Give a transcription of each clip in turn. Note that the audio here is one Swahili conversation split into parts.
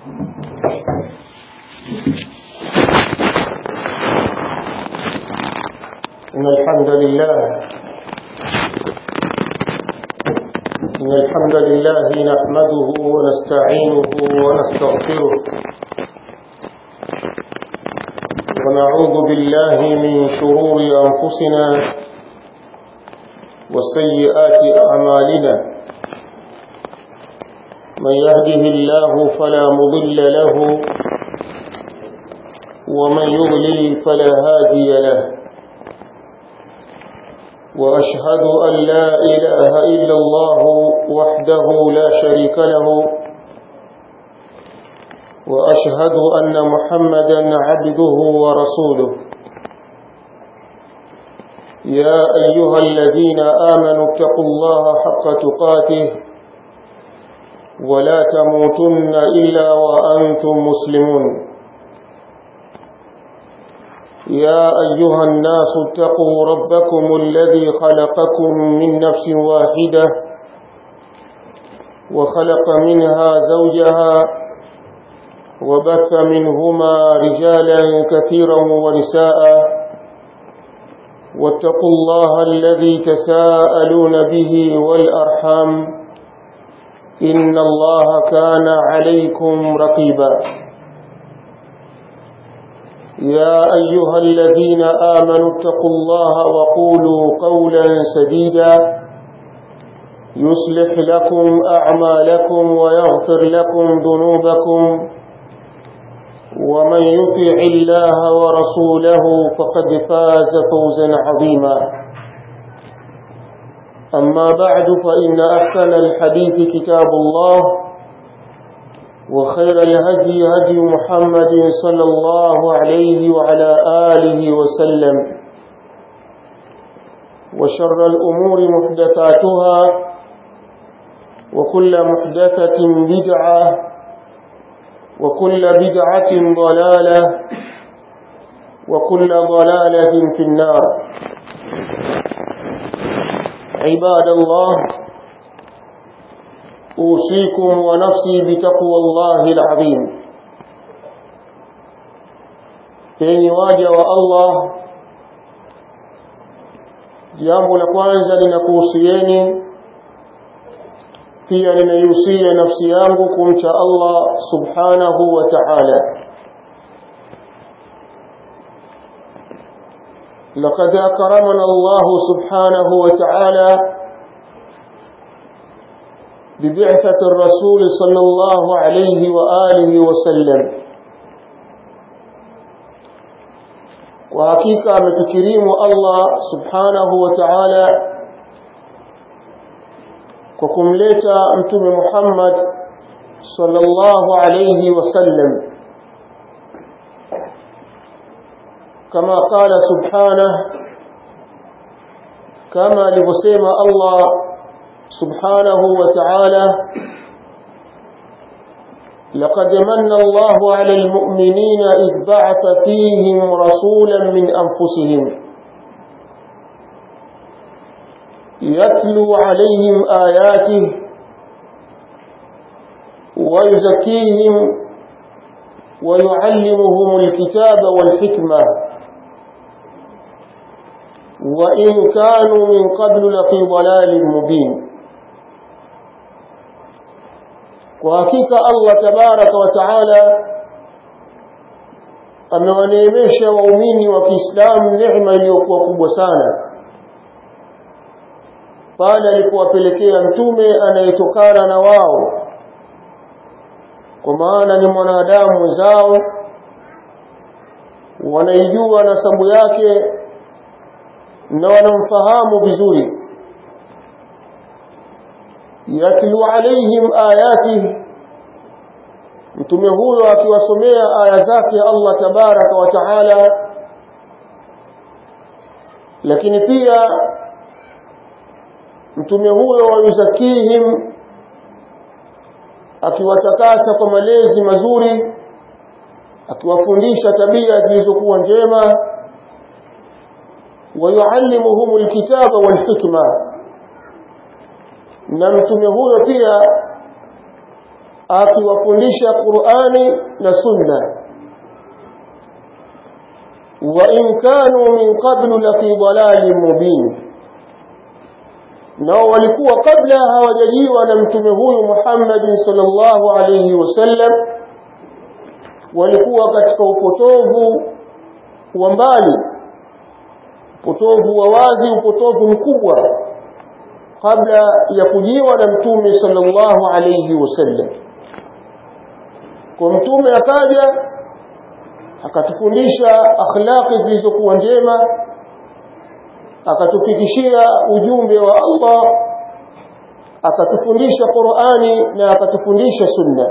إن الحمد لله نحمده ونستعينه ونستغفره ونعوذ بالله من شرور أنفسنا وسيئات أعمالنا من يهده الله فلا مضل له ومن يضلل فلا هادي له وأشهد أن لا إله إلا الله وحده لا شريك له وأشهد أن محمدا عبده ورسوله يا أيها الذين آمنوا اتقوا الله حق تقاته ولا تموتن إلا وأنتم مسلمون يا أيها الناس اتقوا ربكم الذي خلقكم من نفس واحدة وخلق منها زوجها وبث منهما رجالا كثيرا ونساء واتقوا الله الذي تساءلون به والأرحام إن الله كان عليكم رقيبا يا أيها الذين آمنوا اتقوا الله وقولوا قولا سديدا يصلح لكم أعمالكم ويغفر لكم ذنوبكم ومن يطع الله ورسوله فقد فاز فوزا عظيما أما بعد فإن أحسن الحديث كتاب الله وخير الهدي هدي محمد صلى الله عليه وعلى آله وسلم وشر الأمور محدثاتها وكل محدثة بدعة وكل بدعة ضلالة وكل ضلالة في النار عباد الله أوصيكم ونفسي بتقوى الله العظيم enyi waja wa Allah jambo la kwanza ninakuhusieni pia ninaihusia nafsi yangu kumcha Allah subhanahu wa ta'ala laqad akramana Allah subhanahu wa ta'ala ببعثة الرسول صلى الله عليه وآله وسلم وحقيقة متكريم الله سبحانه وتعالى وكملتا أنتم محمد صلى الله عليه وسلم كما قال سبحانه كما لبسيم الله سبحانه وتعالى لقد من الله على المؤمنين إذ بعث فيهم رسولا من أنفسهم يتلو عليهم آياته ويزكيهم ويعلمهم الكتاب والحكمة وإن كانوا من قبل لفي ضلال مبين kwa hakika Allah tabaraka wa taala amewaneemesha waumini wa Kiislamu neema iliyokuwa kubwa sana pale alipowapelekea mtume anayetokana na wao kwa maana ni mwanadamu zao wanaijua nasabu yake na wanamfahamu vizuri yatlu alaihim ayatihi mtume huyo akiwasomea aya zake Allah tabaraka wa taala lakini pia mtume huyo wayuzakihim akiwatakasa kwa malezi mazuri akiwafundisha tabia zilizokuwa njema ويعلمهم الكتاب والحكمة na mtume huyo pia akiwafundisha Qur'ani na Sunna. Wa in kanu min qablu la fi dhalalin mubin, na walikuwa kabla hawajajiwa na mtume huyu Muhammad sallallahu alayhi wasallam, walikuwa katika upotovu wa mbali, upotovu wa wazi, upotovu mkubwa kabla ya kujiwa na mtume sallallahu alayhi wasallam. Kwa mtume akaja akatufundisha akhlaqi zilizokuwa njema, akatufikishia ujumbe wa Allah, akatufundisha Qur'ani na akatufundisha Sunna.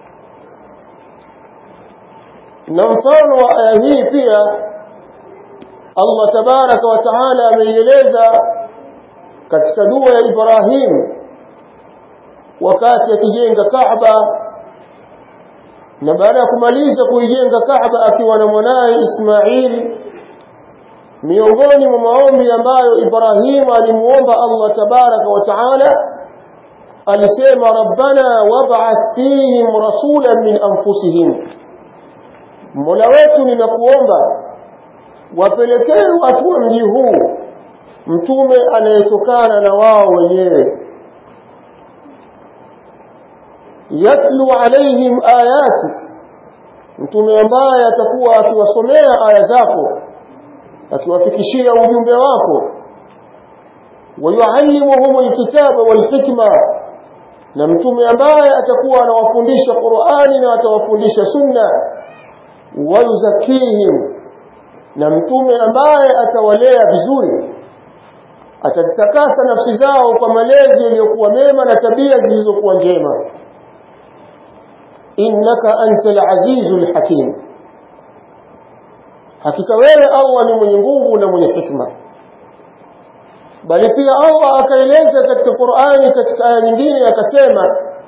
Na mfano wa aya hii pia Allah tabaraka wa taala ameieleza katika dua ya Ibrahim wakati akijenga Kaaba, na baada ya kumaliza kuijenga Kaaba akiwa na mwanae Ismail. Miongoni mwa maombi ambayo Ibrahim alimuomba Allah tabaraka wa taala, alisema rabbana wab'ath fihim rasulan min anfusihim, Mola wetu ninakuomba wapelekee watu wa mji huu mtume anayetokana na wao wenyewe, yatlu alaihim ayati, mtume ambaye atakuwa akiwasomea aya zako, akiwafikishia ujumbe wako, wayuallimuhum alkitaba walhikma, na mtume ambaye atakuwa anawafundisha Qur'ani na atawafundisha Sunna, wayuzakihim, na mtume ambaye atawalea vizuri, atatakasa nafsi zao kwa malezi yaliyokuwa mema na tabia zilizokuwa njema. Innaka antal azizul hakim, hakika wewe Allah ni mwenye nguvu na mwenye hikma. Bali pia Allah akaeleza katika Qur'ani katika aya nyingine akasema,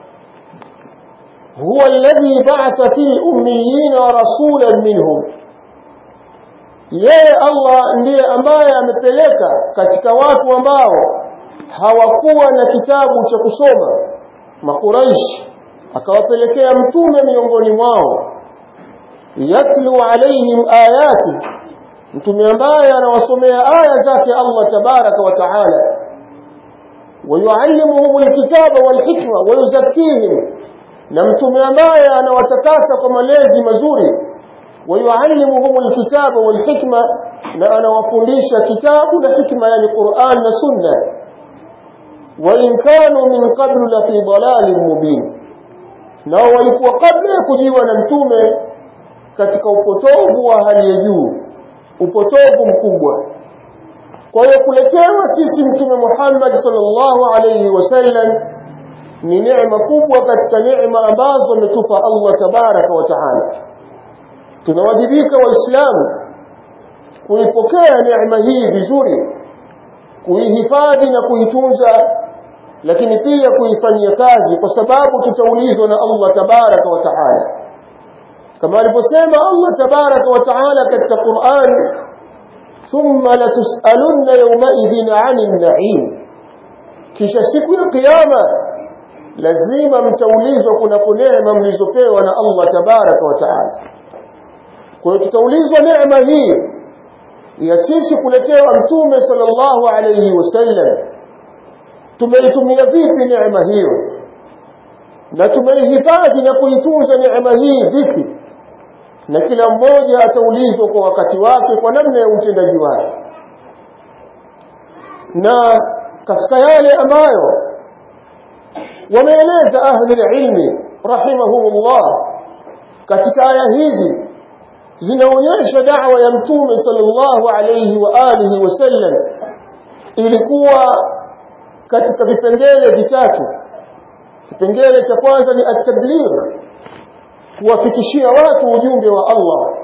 huwa alladhi ba'atha fil ummiyina rasulan minhum, yeye Allah ndiye ambaye amepeleka katika watu ambao hawakuwa na kitabu cha kusoma, Makuraish, akawapelekea mtume miongoni mwao, yatlu alaihim ayati, mtume ambaye anawasomea aya zake Allah tabaraka wa taala, wayuallimuhum alkitaba walhikma wayuzakkihim, na mtume ambaye anawatakasa kwa malezi mazuri, wayuallimuhum alkitaba walhikma, na anawafundisha kitabu na hikma, yani Qur'an na Sunna. Wa in kanu min qablu la fi dhalalin mubin, na walikuwa kabla ya kujiwa na mtume katika upotovu wa hali ya juu, upotovu mkubwa. Kwa hiyo kuletewa sisi mtume Muhammad sallallahu alayhi wasallam ni neema kubwa katika neema ambazo ametupa Allah tabaraka wa taala. Tunawajibika waislamu kuipokea neema hii vizuri, kuihifadhi na kuitunza, lakini pia kuifanyia kazi, kwa sababu tutaulizwa na Allah tabaraka wa taala. Kama alivyosema Allah tabaraka wa taala katika Qur'an, thumma latus'alunna yawma'idhin 'anil na'im, kisha siku ya kiyama lazima mtaulizwa kuna neema mlizopewa na Allah tabaraka wa taala. Kwa hiyo tutaulizwa neema hii ya sisi kuletewa mtume sallallahu alayhi wasallam, tumeitumia vipi neema hiyo, na tumeihifadhi na kuitunza neema hii vipi? Na kila mmoja ataulizwa kwa wakati wake, kwa namna ya utendaji wake. Na katika yale ambayo wameeleza ahli ilmi rahimahumullah katika aya hizi, zinaonyesha da'wa ya mtume sallallahu alayhi wa alihi wasallam ilikuwa katika vipengele vitatu. Kipengele cha kwanza ni at-tabligh, kuwafikishia watu ujumbe wa Allah.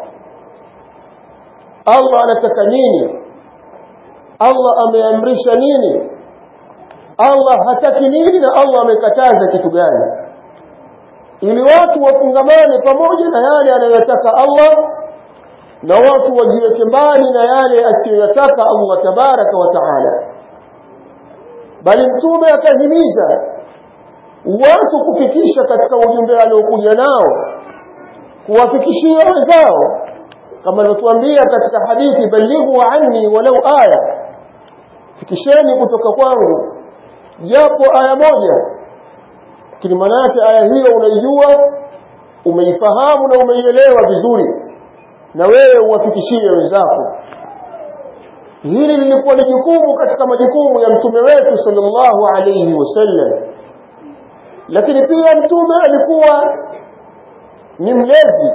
Allah anataka nini? Allah ameamrisha nini? Allah hataki nini? Na Allah amekataza kitu gani? Ili watu wafungamane pamoja na yale anayotaka Allah, na watu wajiweke mbali na yale asiyotaka Allah tabaraka wa taala. Bali mtume akahimiza watu kufikisha katika ujumbe aliokuja nao, kuwafikishia wenzao, kama alivyotuambia katika hadithi, balighu anni walau aya, fikisheni kutoka kwangu japo aya moja. Lakini maana yake aya hiyo unaijua, umeifahamu na umeielewa vizuri, na wewe uwafikishie wenzako. Hili lilikuwa ni jukumu katika majukumu ya mtume wetu sallallahu alayhi wasallam. Lakini pia mtume alikuwa ni mlezi,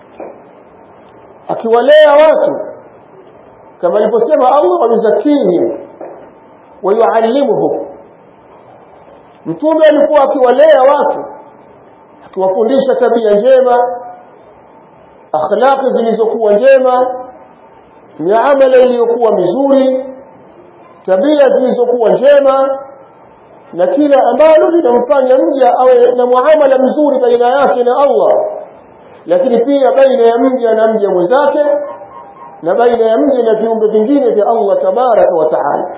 akiwalea watu kama alivyosema Allah, yuzakihim wa yuallimuhum. Mtume alikuwa akiwalea watu, akiwafundisha tabia njema, akhlaqi zilizokuwa njema, miamala iliyokuwa mizuri, tabia zilizokuwa njema, na kila ambalo linamfanya mja awe na muamala mzuri baina yake na Allah, lakini pia baina ya mja na mja mwenzake, na baina ya mja na viumbe vingine vya Allah tabaraka wa taala.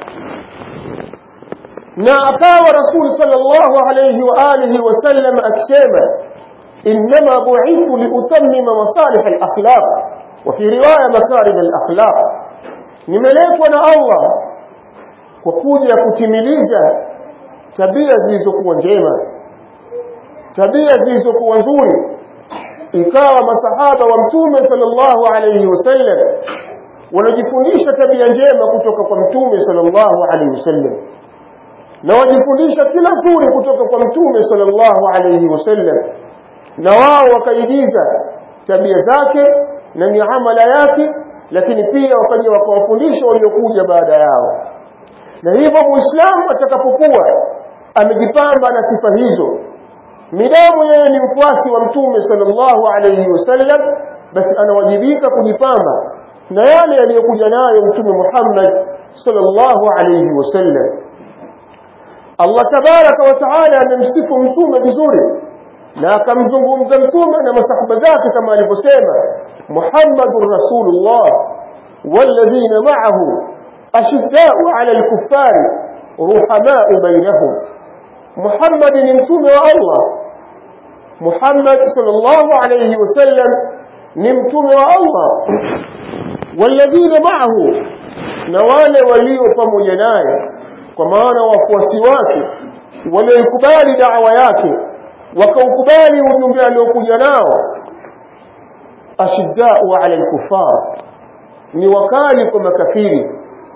Na akawa Rasul sallallahu alayhi wa alihi wasallam akisema, inma bu'ithu liutammima masalih al-akhlaq, wa fi riwaya makarim al-akhlaq, nimeletwa na Allah kwa kuja kutimiliza tabia zilizokuwa njema, tabia zilizokuwa nzuri. Ikawa masahaba wa mtume sallallahu alayhi wasallam wanajifundisha tabia njema kutoka kwa mtume sallallahu alayhi wasallam, na wajifundisha kila zuri kutoka kwa mtume sallallahu alayhi wasallam, na wao wakaigiza tabia zake na miamala yake, lakini pia wakaja wakawafundisha waliokuja baada yao. Na hivyo muislamu atakapokuwa amejipamba na sifa hizo, midamu yeye ni mfuasi wa mtume sallallahu alayhi wasallam, basi anawajibika kujipamba na yale aliyokuja nayo mtume Muhammad sallallahu alayhi wasallam. Allah tabaraka wa taala amemsifu mtume vizuri, na akamzungumza mtume na masahaba zake kama alivyosema, Muhammadur Rasulullah walladhina ma'ahu ashidda'u 'ala al-kuffari ruhama'u bainahum. Muhammad ni mtume wa Allah, Muhammad sallallahu alayhi wasallam ni mtume wa Allah, walladhina ma'ahu, na wale walio pamoja naye, kwa maana wafuasi wake waliokubali da'wa yake, wakaukubali ujumbe aliokuja nao, ashidda'u 'ala al-kuffar, ni wakali kwa makafiri,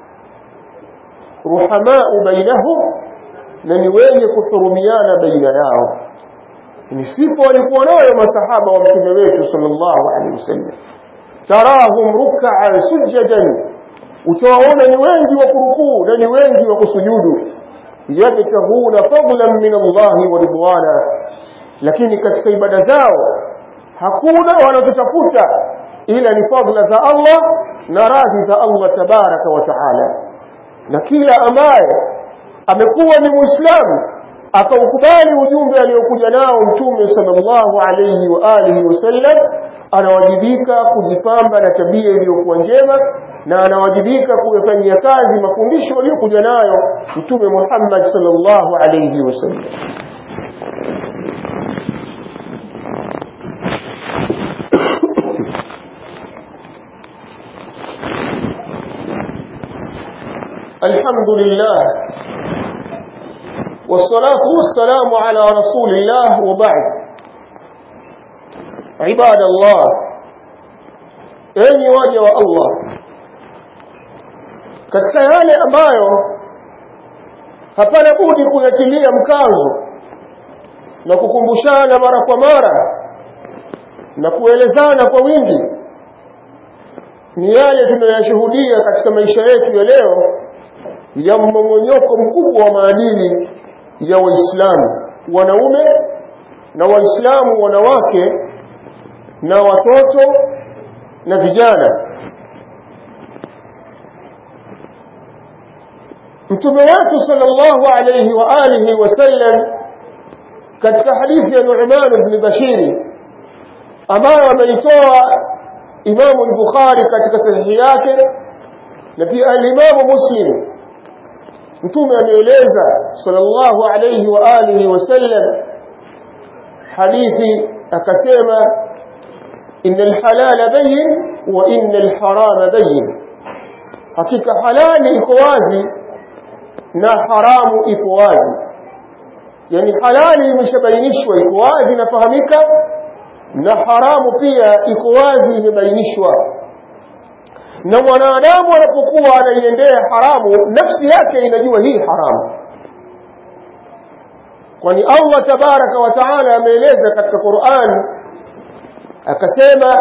ruhama'u bainahum, na ni wenye kuhurumiana baina yao. Ni sifa walikuwa nayo masahaba wa mtume wetu sallallahu alaihi wasallam. Tarahum ruk'an sujadan, utawaona ni wengi wa kurukuu na ni wengi wa kusujudu, yabtahuna fadlan min Allah wa ridwana, lakini katika ibada zao hakuna wanachotafuta ila ni fadla za Allah na radhi za Allah tabaraka wa taala. Na kila ambaye amekuwa ni muislamu akaukubali ujumbe aliokuja nao mtume sallallahu alayhi wa alihi wasallam, anawajibika kujipamba na tabia iliyokuwa njema, na anawajibika kuyafanyia kazi mafundisho aliyokuja nayo mtume Muhammad sallallahu alayhi wasallam. Alhamdulillah والصلاة والسلام على رسول الله وبعد. عباد الله، enyi waja wa Allah, katika yale ambayo hapana budi kuyatilia mkazo na kukumbushana mara kwa mara na kuelezana kwa wingi, ni yale tunayoshuhudia katika maisha yetu ya leo ya mmomonyoko mkubwa wa maadili ya Waislamu wanaume na Waislamu wanawake na watoto na vijana. Mtume wetu sallallahu alayhi wa alihi wasallam katika hadithi ya Nu'man ibn Bashir ambayo ameitoa Imam al-Bukhari katika sahihi yake na pia al-Imam Muslim, mtume ameeleza sallallahu alayhi wa alihi wasallam hadithi akasema innal halala bayyin wa innal harama bayyin, hakika halali iko wazi na haramu iko wazi. Yani halali imeshabainishwa iko wazi inafahamika, na haramu pia iko wazi imebainishwa. Na mwanadamu anapokuwa anaiendea haramu, nafsi yake inajua hii haramu, kwani Allah tabaraka wa taala ameeleza katika Qur'an akasema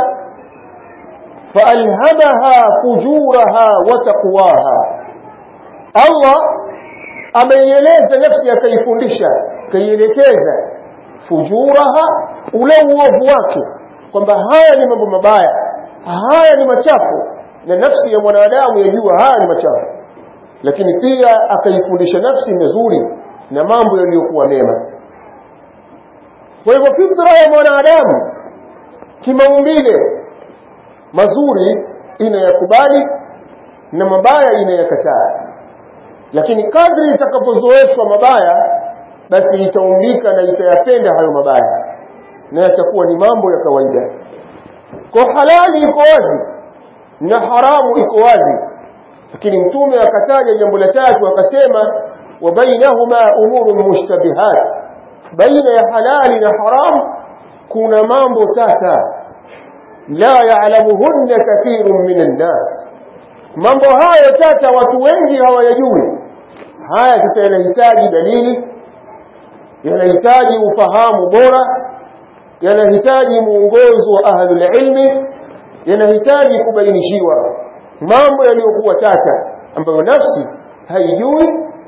fa'alhamaha fujuraha wa taqwaha. Allah ameieleza nafsi, akaifundisha, kaielekeza fujuraha, ule uovu wake, kwamba haya ni mambo mabaya, haya ni machafu, na nafsi ya mwanadamu yajua haya ni machafu, lakini pia akaifundisha nafsi mazuri na mambo yaliyokuwa mema. Kwa hivyo fitra ya mwanadamu kimaumbile mazuri inayakubali na mabaya inayakataa, lakini kadri itakapozoeshwa mabaya, basi itaumbika na itayapenda hayo mabaya na yatakuwa ni mambo ya kawaida. Kwa halali iko wazi na haramu iko wazi, lakini mtume akataja jambo la tatu akasema wa bainahuma umurun mushtabihat, baina ya halali na haramu kuna mambo tata, la ya'lamuhunna kathirun minan nas, mambo hayo tata watu wengi hawayajui. Haya sasa yanahitaji dalili, yanahitaji ufahamu bora, yanahitaji muongozo wa ahlul ilmi, yanahitaji kubainishiwa mambo yaliyokuwa tata ambayo nafsi haijui,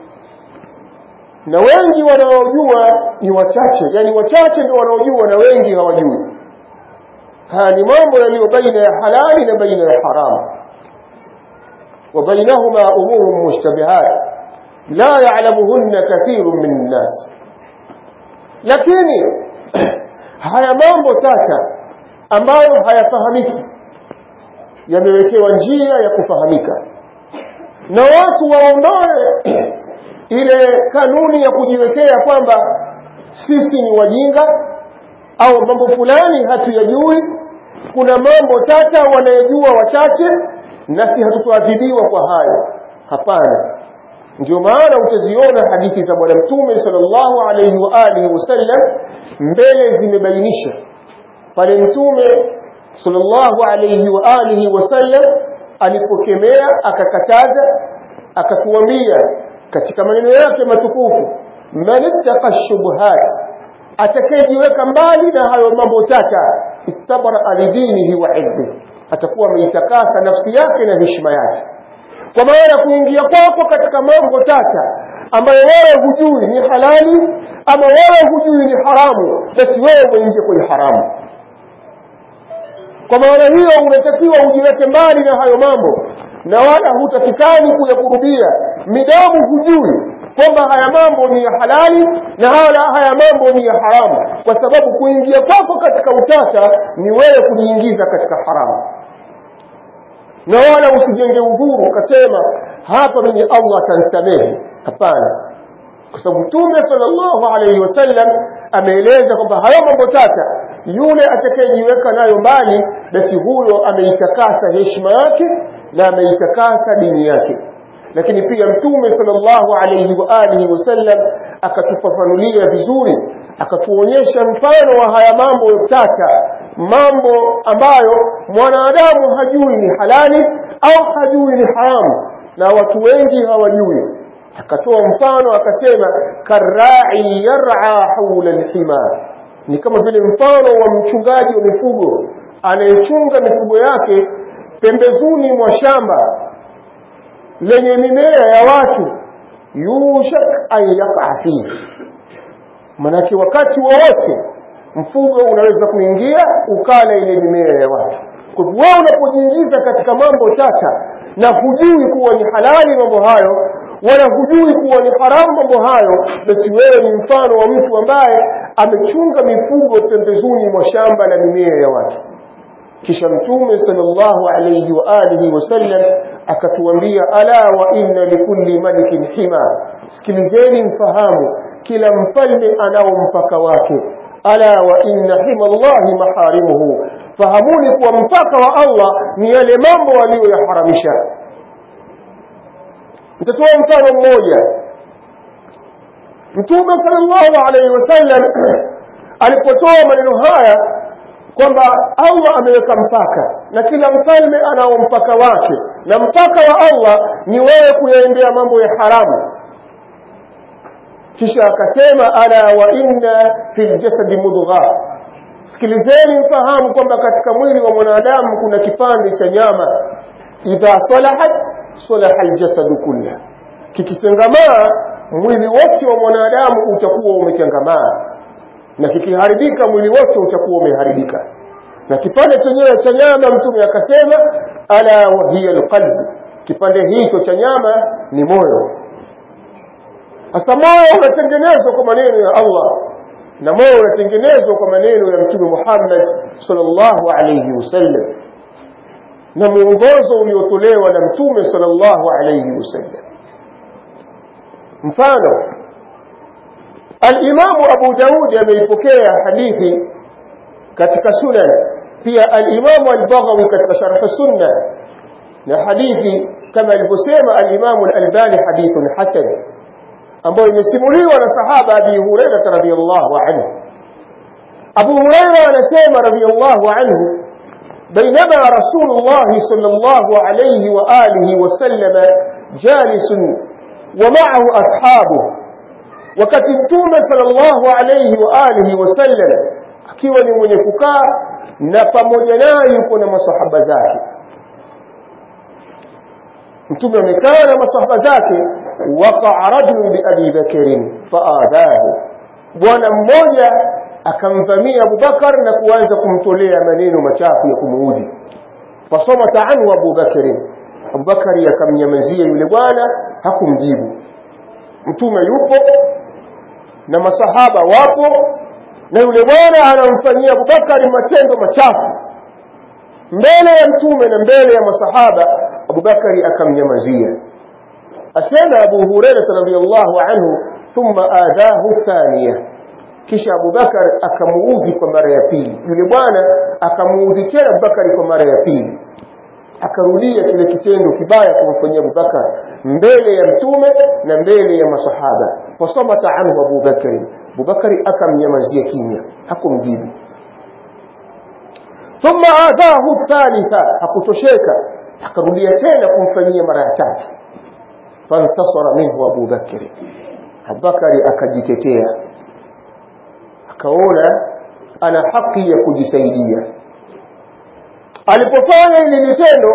na wengi wanaojua ni wachache. Yani wachache ndio wanaojua na wengi hawajui. Haya ni mambo yaliyo baina ya halali na baina ya haramu. Wa bainahuma umurun mushtabihat la ya'lamuhunna kathirun min nas. Lakini haya mambo tata ambayo hayafahamiki yamewekewa njia ya kufahamika, na watu waondoe ile kanuni ya kujiwekea kwamba sisi ni wajinga au mambo fulani hatuyajui. Kuna mambo tata wanayojua wachache, nasi hatutoadhibiwa kwa hayo. Hapana. Ndio maana utaziona hadithi za Bwana Mtume sallallahu alayhi wa alihi wasallam mbele zimebainisha pale Mtume sallallahu alayhi wa alihi wasallam alipokemea, akakataza, akatuambia katika maneno yake matukufu, man ittaqa shubuhat, atakayejiweka mbali na hayo mambo tata, istabara alidinihi wa irdi, atakuwa ameitakasa nafsi yake na heshima yake. Kwa maana kuingia kwako katika mambo tata ambayo wewe hujui ni halali ama wewe hujui ni haramu, basi wewe umeingia kwenye haramu. Kwa maana hiyo unatakiwa ujiweke mbali na hayo mambo, na wala hutakikani kuyakurubia midamu hujui kwamba haya mambo ni ya halali na haya mambo ni ya haramu, kwa sababu kuingia kwako katika utata ni wewe kujiingiza katika haramu. Na wala usijenge udhuru ukasema hapa mimi Allah atanisamehe. Hapana, kwa sababu Mtume sallallahu alayhi wasallam ameeleza kwamba hayo mambo tata yule atakayejiweka nayo mbali, basi huyo ameitakasa heshima yake na ameitakasa dini yake. Lakini pia Mtume sallallahu alayhi wa alihi wasallam akatufafanulia vizuri, akatuonyesha mfano wa haya mambo tata, mambo ambayo mwanadamu hajui ni halali au hajui ni haramu, na watu wengi hawajui. Akatoa mfano akasema karra'i yar'a hawla al-hima, ni kama vile mfano wa mchungaji wa mifugo anayechunga mifugo yake pembezoni mwa shamba lenye mimea ya watu, yushak an yaqa fihi, manake wakati wowote mfugo unaweza kuingia ukala ile mimea ya watu. Kwa hivyo wewe unapojiingiza katika mambo tata na hujui kuwa ni halali mambo hayo wala hujui kuwa ni haramu mambo hayo, basi wewe ni mfano wa mtu ambaye amechunga mifugo pembezoni mwa shamba la mimea ya watu. Kisha Mtume sallallahu alayhi wa alihi wasallam akatuambia ala wa inna likulli malikin hima, sikilizeni mfahamu kila mfalme anao mpaka wake. Ala wa inna hima Allahi maharimuhu, fahamuni kuwa mpaka wa Allah ni yale mambo aliyoyaharamisha. Nitatoa mfano mmoja. Mtume sallallahu alayhi wasallam alipotoa maneno haya kwamba Allah ameweka mpaka na kila mfalme anao mpaka wake, na mpaka wa Allah ni wewe kuyaendea mambo ya haramu, kisha akasema ala wa inna fil jasadi mudghah, sikilizeni mfahamu kwamba katika mwili wa mwanadamu kuna kipande cha nyama, idha salahat salaha aljasadu kullu, kikitengamaa mwili wote wa mwanadamu utakuwa umetengamaa, na kikiharibika mwili wote utakuwa umeharibika. Na kipande chenyewe cha nyama Mtume akasema ala wa hiya alqalb, kipande hicho cha nyama ni moyo. Hasa moyo unatengenezwa kwa maneno ya Allah, na moyo unatengenezwa kwa maneno ya Mtume Muhammad sallallahu alayhi wasallam na mwongozo uliotolewa na Mtume sallallahu alayhi wasallam. Mfano, al-Imam Abu Daud ameipokea hadithi katika Sunan, pia al-Imam al-Baghawi katika Sharh Sunnah, na hadithi kama alivyosema al-Imam al-Albani hadithun hasan, ambayo imesimuliwa na sahaba Abi Hurairah radhiyallahu anhu. Abu Hurairah anasema radhiyallahu anhu, بينما رسول الله صلى الله عليه وآله وسلم جالس ومعه أصحابه، wakati Mtume sallallahu alayhi wa alihi wasallam akiwa ni mwenye kukaa na pamoja naye yuko na masahaba zake. Mtume amekaa na masahaba zake, waqa'a rajulun bi Abi Bakr fa'adahu, bwana mmoja akamvamia Abu Bakar na kuanza kumtolea maneno machafu ya kumuudhi. Fasamata anhu Abu Bakr, Abu Bakar akamnyamazia yule bwana, hakumjibu. Mtume yupo na masahaba wapo, na yule bwana anamfanyia Abu Bakar matendo machafu mbele ya Mtume na mbele ya masahaba. Abu Bakar akamnyamazia. Asema Abu Hurairah radhiyallahu anhu, thumma adahu thaniya, kisha Abu Bakar akamuudhi kwa mara ya pili. Yule bwana akamuudhi tena Abu Bakar kwa mara ya pili, akarudia kile kitendo kibaya kumfanyia Abu Bakar mbele ya Mtume na mbele ya masahaba. Fasamata anhu Abu Bakar, Abu Bakar akamnyamazia kimya, hakumjibu. Thumma adahu thalitha, hakutosheka, akarudia tena kumfanyia mara ya tatu. Fantasara minhu Abu Bakar, Abu Bakar akajitetea, akaona ana haki ya kujisaidia. Alipofanya ile tendo,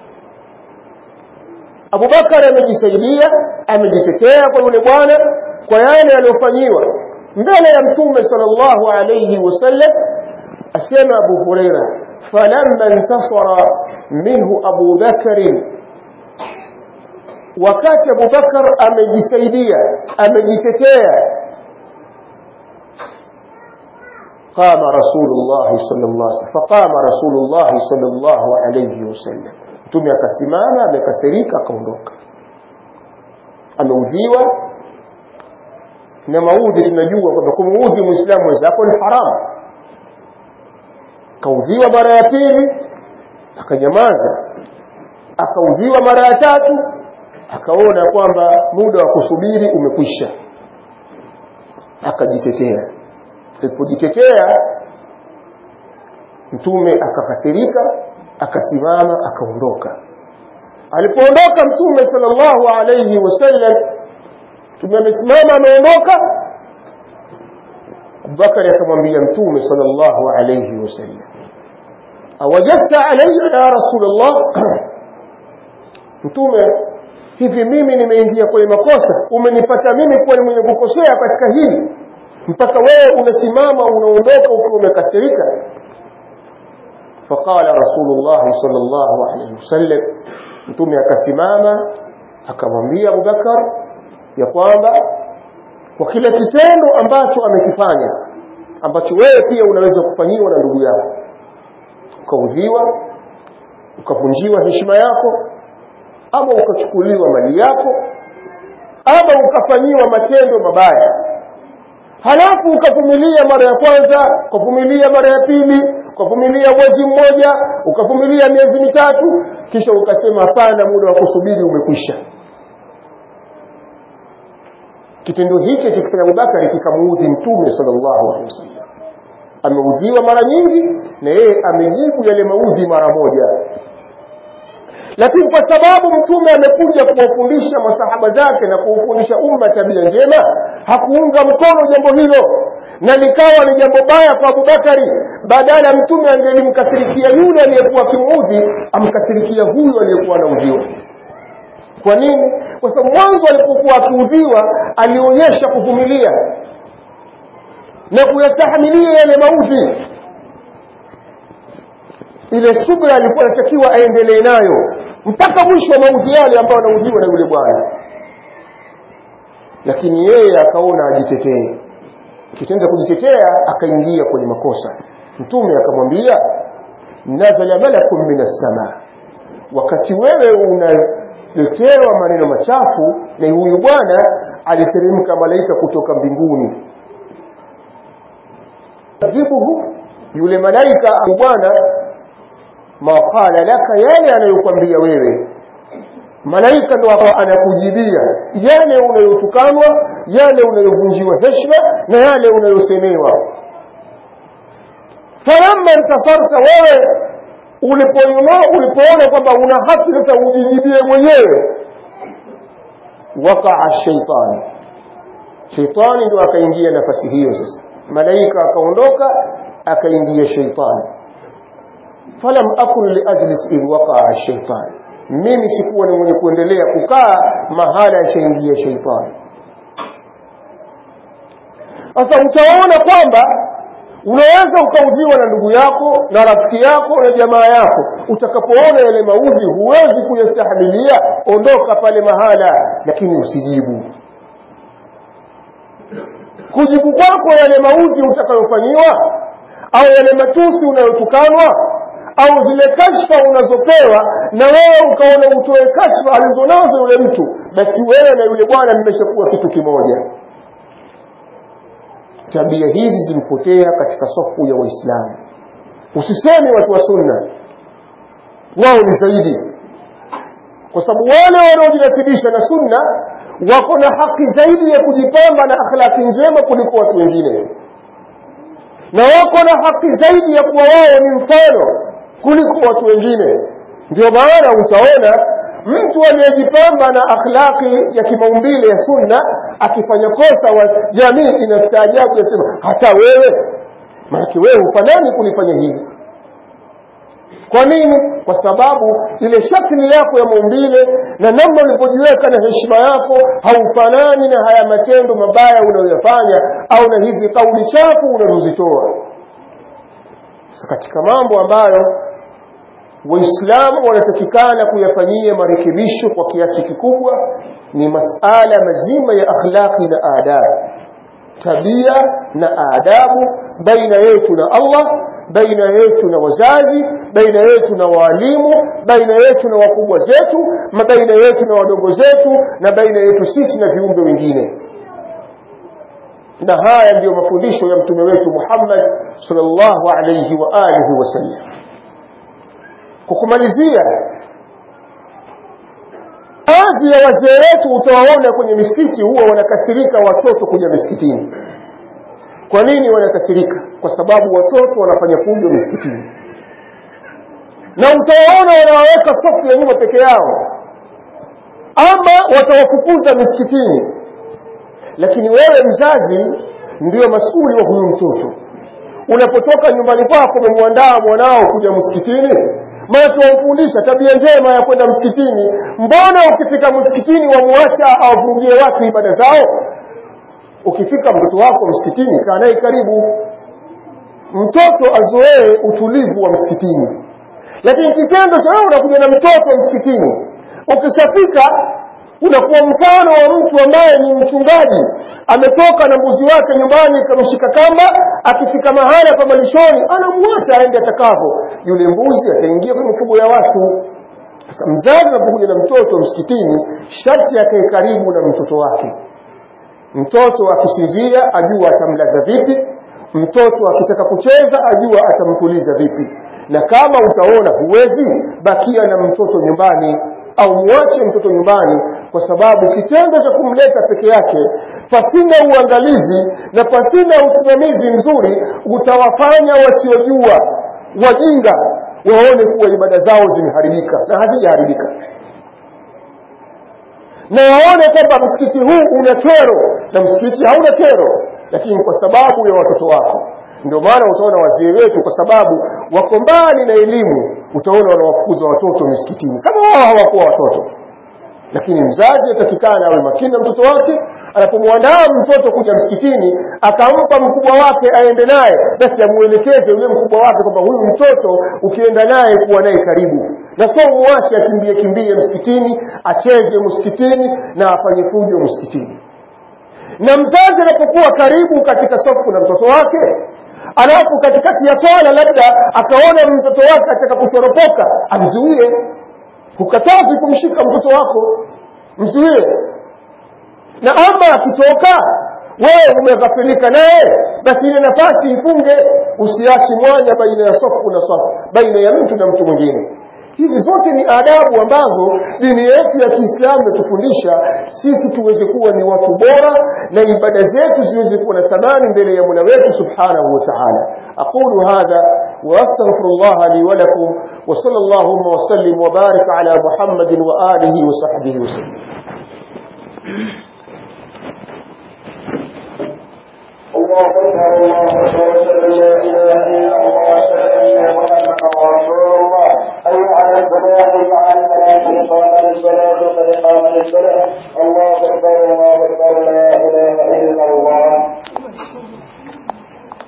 Abu Bakar amejisaidia, amejitetea kwa yule bwana kwa yale aliyofanyiwa mbele ya Mtume sallallahu alayhi wasallam. Asema Abu Hurairah, falamma intasara minhu Abu Bakar, wakati Abu Bakar amejisaidia, amejitetea, قام رسول الله صلى الله عليه وسلم، فقام رسول الله صلى الله عليه وسلم، Mtume akasimama, amekasirika, akaondoka. Ameudhiwa, na maudhi tunajua kwamba kumuudhi Muislamu mwenzako ni haramu. Kaudhiwa mara ya pili, akanyamaza. Akaudhiwa mara ya tatu, akaona kwamba muda wa kusubiri umekwisha, akajitetea. Alipojitetea, Mtume akakasirika, akasimama, akaondoka. Alipoondoka Mtume sallallahu alayhi wasallam, Mtume amesimama, ameondoka. Abu Bakar akamwambia Mtume sallallahu alayhi wasallam, awajadta alayya ya Rasulullah, Mtume, hivi mimi nimeingia kwenye makosa? Umenipata mimi kuwa ni mwenye kukosea katika hili mpaka wewe unasimama unaondoka ukiwa umekasirika? Faqala Rasulullah sallallahu alayhi wasallam, Mtume akasimama akamwambia Abu Bakar ya kwamba kwa kila kitendo ambacho amekifanya, ambacho wewe pia unaweza kufanyiwa na ndugu yako, ukaudhiwa, ukavunjiwa heshima yako, ama ukachukuliwa mali yako, ama ukafanyiwa matendo mabaya. Halafu ukavumilia mara ya kwanza, ukavumilia mara ya pili, ukavumilia mwezi mmoja, ukavumilia miezi mitatu, kisha ukasema hapana, muda wa kusubiri umekwisha. Kitendo hicho cha kufanya Abubakar kikamuudhi Mtume sallallahu alaihi wasallam. Ameudhiwa mara nyingi na yeye amejibu yale maudhi mara moja. Lakini kwa sababu Mtume amekuja kuwafundisha masahaba zake na kuwafundisha umma tabia njema, hakuunga mkono jambo hilo, na likawa ni jambo baya kwa Abubakari. Badala Mtume angelimkasirikia yule aliyekuwa kimuudhi, amkasirikia huyo aliyekuwa anaudhiwa. Kwa nini? Kwa sababu mwanzo alipokuwa akiudhiwa alionyesha kuvumilia na kuyastahimilia yale maudhi. Ile subra alikuwa anatakiwa aendelee nayo mpaka mwisho wa maudhi yale ambayo anaudhiwa na yule bwana. Lakini yeye akaona ajitetee. Kitendo kujitetea akaingia kwenye makosa. Mtume akamwambia, nazala malakun minas samaa, wakati wewe unaletewa maneno machafu na huyu bwana aliteremka malaika kutoka mbinguni. Jibuhu, yule malaika bwana, ma qala laka, yale anayokuambia wewe. Malaika ndo anakujibia yale unayotukanwa, yale unayovunjiwa heshima na yale unayosemewa. Falamma intafarta, wewe ulipoona kwamba una haki sasa ujijibie mwenyewe, waqa'a shaytan, shaytani ndo akaingia nafasi hiyo. Sasa malaika akaondoka, akaingia shaytani. Falam akun li ajlis in waqa'a shaytan, mimi sikuwa ni mwenye kuendelea kukaa mahala yashaingia shaytani. Sasa utaona kwamba unaweza ukaudhiwa na ndugu yako na rafiki yako na jamaa yako. Utakapoona yale maudhi huwezi kuyastahimilia, ondoka pale mahala, lakini usijibu. Kujibu kwako yale maudhi utakayofanyiwa, au yale matusi unayotukanwa, au zile kashfa unazopewa, na wewe ukaona utoe kashfa alizonazo yule mtu, basi wewe na yule bwana mmeshakuwa kitu kimoja. Tabia hizi zimpotea katika safu ya Waislamu. Usiseme watu wa sunna wao ni zaidi, kwa sababu wale wanaojinasibisha na sunna wako na haki zaidi ya kujipamba na akhlaki njema kuliko watu wengine, na wako na haki zaidi ya kuwa wao ni mfano kuliko watu wengine. Ndio maana utaona mtu aliyejipamba na akhlaki ya kimaumbile ya sunna akifanya kosa, wa jamii inastaajabu, yasema hata wewe, maana wewe ufanani kunifanya hivi. Kwa nini? Kwa sababu ile shakli yako ya maumbile na namna ulipojiweka na heshima yako haufanani na haya matendo mabaya unayoyafanya au na hizi kauli chafu unazozitoa. Sasa katika mambo ambayo Waislamu wanatakikana kuyafanyia marekebisho kwa kiasi kikubwa ni masala mazima ya akhlaqi na adabu, tabia na adabu baina yetu na Allah, baina yetu na wazazi, baina yetu na walimu, baina yetu na wakubwa zetu, baina yetu na wadogo zetu, na baina yetu sisi na viumbe wengine. Na haya ndio mafundisho ya mtume wetu Muhammad sallallahu alayhi wa alihi wasallam. Kukumalizia, baadhi ya wazee wetu utawaona kwenye misikiti huwa wanakasirika watoto kuja misikitini. Kwa nini wanakasirika? Kwa sababu watoto wanafanya fujo misikitini, na utawaona wanaweka safu ya nyuma peke yao, ama watawafukuza misikitini. Lakini wewe mzazi ndio masuli wa huyu mtoto. Unapotoka nyumbani kwako umemwandaa mwanao kuja msikitini, maana tuwafundisha tabia njema ya kwenda msikitini. Mbona ukifika msikitini wamwacha awafungie watu ibada zao? Ukifika mtoto wako msikitini, kaa naye karibu, mtoto azoee utulivu wa msikitini. Lakini kitendo cha wewe unakuja na mtoto msikitini, ukishafika unakuwa mfano wa mtu ambaye ni mchungaji, ametoka na mbuzi wake nyumbani kamshika kamba, akifika mahala pa malishoni anamwacha aende atakavyo. Yule mbuzi ataingia kwenye mifugo ya watu. Sasa mzazi anapokuja na mtoto msikitini, sharti akae karibu na mtoto wake. Mtoto akisinzia ajua atamlaza vipi, mtoto akitaka kucheza ajua atamtuliza vipi. Na kama utaona huwezi, bakia na mtoto nyumbani au muache mtoto nyumbani, kwa sababu kitendo cha kumleta peke yake pasina uangalizi na pasina usimamizi mzuri utawafanya wasiojua, wajinga, waone kuwa ibada zao zimeharibika na hazijaharibika, na waone kwamba msikiti huu una kero na msikiti hauna kero, lakini kwa sababu ya watoto wako. Ndio maana utaona wazee wetu, kwa sababu wako mbali na elimu, utaona wanawafukuza watoto misikitini kama wao hawakuwa watoto. Lakini mzazi atakikana awe makini na mtoto wake. Anapomwandaa mtoto kuja msikitini, akampa mkubwa wake aende naye, basi amuelekeze yule mkubwa wake kwamba huyu mtoto ukienda naye kuwa naye karibu, na sio muache akimbie msikitini, acheze msikitini na afanye fujo msikitini. Na mzazi anapokuwa karibu katika safu na mtoto wake, alafu katikati ya swala labda akaona mtoto wake atakapotoropoka, amzuie. Hukatazi kumshika mtoto wako, mzuie. Na ama akitoka wewe umeghafilika naye, basi ile nafasi ifunge, usiachi mwanya baina ya safu na safu, baina ya mtu na mtu mwingine. Hizi zote ni adabu ambazo dini yetu ya Kiislamu inatufundisha sisi tuweze kuwa ni watu bora na ibada zetu ziweze kuwa na thamani mbele ya Mola wetu Subhanahu wa Ta'ala. Aqulu hadha wa astaghfirullah li wa lakum wa sallallahu wa sallim wa barik ala Muhammadin wa alihi wa sahbihi wa sallam. الله أكبر الله أكبر لا إله إلا الله سيدنا محمد رسول الله حي على الفلاح حي على الفلاح قد قامت الصلاة قد قامت الصلاة الله